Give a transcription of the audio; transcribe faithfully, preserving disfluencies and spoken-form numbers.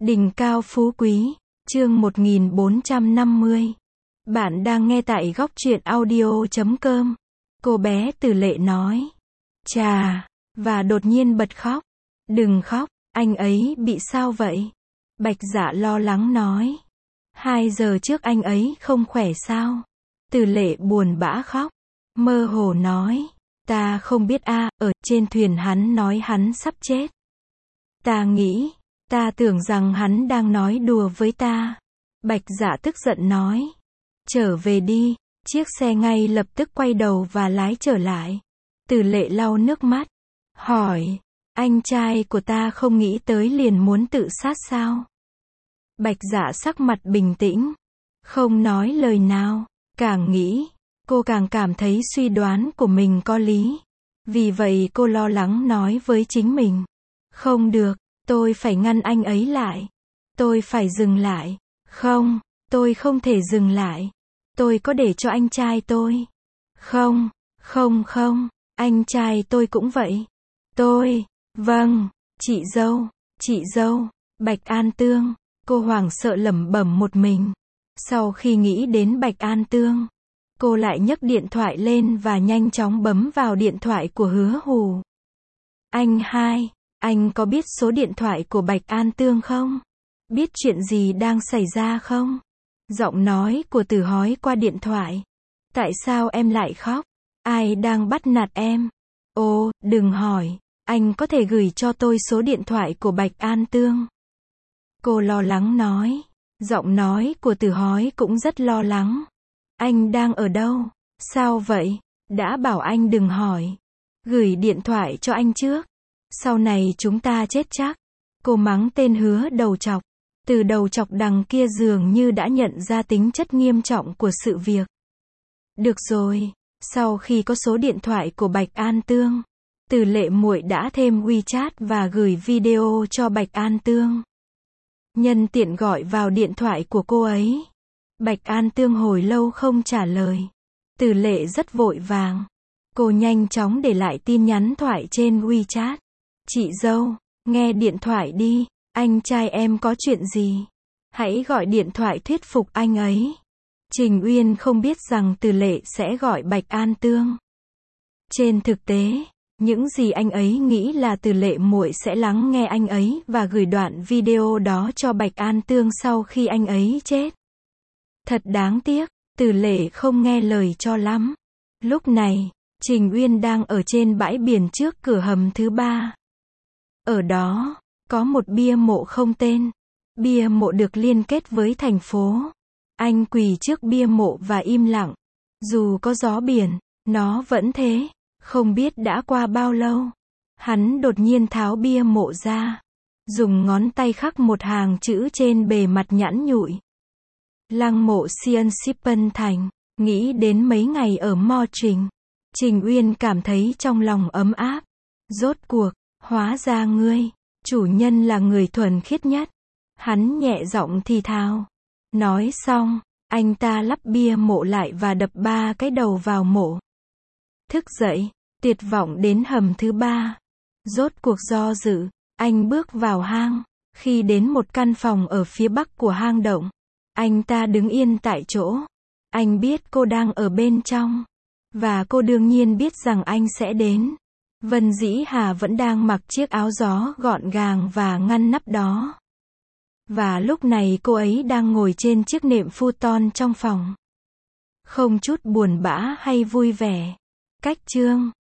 Đỉnh cao phú quý, chương một nghìn bốn trăm năm mươi. Bạn đang nghe tại góc truyện audio chấm com. Cô bé Từ Lệ nói. Chà, và đột nhiên bật khóc. Đừng khóc, anh ấy bị sao vậy? Bạch Dạ lo lắng nói. Hai giờ trước anh ấy không khỏe sao? Từ Lệ buồn bã khóc. Mơ hồ nói. Ta không biết a, ở trên thuyền hắn nói hắn sắp chết. Ta nghĩ, ta tưởng rằng hắn đang nói đùa với ta. Bạch Dạ tức giận nói. Trở về đi. Chiếc xe ngay lập tức quay đầu và lái trở lại. Từ Lệ lau nước mắt. Hỏi, anh trai của ta không nghĩ tới liền muốn tự sát sao? Bạch Dạ sắc mặt bình tĩnh. Không nói lời nào. Càng nghĩ, cô càng cảm thấy suy đoán của mình có lý. Vì vậy cô lo lắng nói với chính mình. Không được, tôi phải ngăn anh ấy lại. Tôi phải dừng lại. Không, tôi không thể dừng lại. Tôi có để cho anh trai tôi. Không, không không, anh trai tôi cũng vậy. Tôi, vâng, chị dâu, chị dâu, Bạch An Tương. Cô hoảng sợ lẩm bẩm một mình. Sau khi nghĩ đến Bạch An Tương, cô lại nhấc điện thoại lên và nhanh chóng bấm vào điện thoại của Hứa Hù. Anh hai, anh có biết số điện thoại của Bạch An Tương không? Biết chuyện gì đang xảy ra không? Giọng nói của Từ Hói qua điện thoại. Tại sao em lại khóc? Ai đang bắt nạt em? Ồ, đừng hỏi. Anh có thể gửi cho tôi số điện thoại của Bạch An Tương. Cô lo lắng nói. Giọng nói của Từ Hói cũng rất lo lắng. Anh đang ở đâu? Sao vậy? Đã bảo anh đừng hỏi. Gửi điện thoại cho anh trước. Sau này chúng ta chết chắc. Cô mắng tên Hứa đầu chọc. Từ đầu chọc đằng kia dường như đã nhận ra tính chất nghiêm trọng của sự việc. Được rồi, sau khi có số điện thoại của Bạch An Tương, Từ Lệ muội đã thêm WeChat và gửi video cho Bạch An Tương. Nhân tiện gọi vào điện thoại của cô ấy. Bạch An Tương hồi lâu không trả lời. Từ Lệ rất vội vàng. Cô nhanh chóng để lại tin nhắn thoại trên WeChat. Chị dâu, nghe điện thoại đi. Anh trai em có chuyện gì? Hãy gọi điện thoại thuyết phục anh ấy. Trình Uyên không biết rằng Từ Lệ sẽ gọi Bạch An Tương. Trên thực tế, những gì anh ấy nghĩ là Từ Lệ muội sẽ lắng nghe anh ấy và gửi đoạn video đó cho Bạch An Tương sau khi anh ấy chết. Thật đáng tiếc, Từ Lệ không nghe lời cho lắm. Lúc này, Trình Uyên đang ở trên bãi biển trước cửa hầm thứ ba. Ở đó, có một bia mộ không tên. Bia mộ được liên kết với thành phố. Anh quỳ trước bia mộ và im lặng. Dù có gió biển, nó vẫn thế. Không biết đã qua bao lâu. Hắn đột nhiên tháo bia mộ ra. Dùng ngón tay khắc một hàng chữ trên bề mặt nhẵn nhụi. Lăng mộ Sion Sippen Thành. Nghĩ đến mấy ngày ở Mo Trình. Trình Uyên cảm thấy trong lòng ấm áp. Rốt cuộc, hóa ra ngươi, chủ nhân là người thuần khiết nhất. Hắn nhẹ giọng thì thào. Nói xong, anh ta lắp bia mộ lại và đập ba cái đầu vào mộ. Thức dậy, tuyệt vọng đến hầm thứ ba. Rốt cuộc do dự, anh bước vào hang. Khi đến một căn phòng ở phía bắc của hang động, anh ta đứng yên tại chỗ. Anh biết cô đang ở bên trong. Và cô đương nhiên biết rằng anh sẽ đến. Vân Dĩ Hà vẫn đang mặc chiếc áo gió gọn gàng và ngăn nắp đó. Và lúc này cô ấy đang ngồi trên chiếc nệm futon trong phòng. Không chút buồn bã hay vui vẻ. Cách chương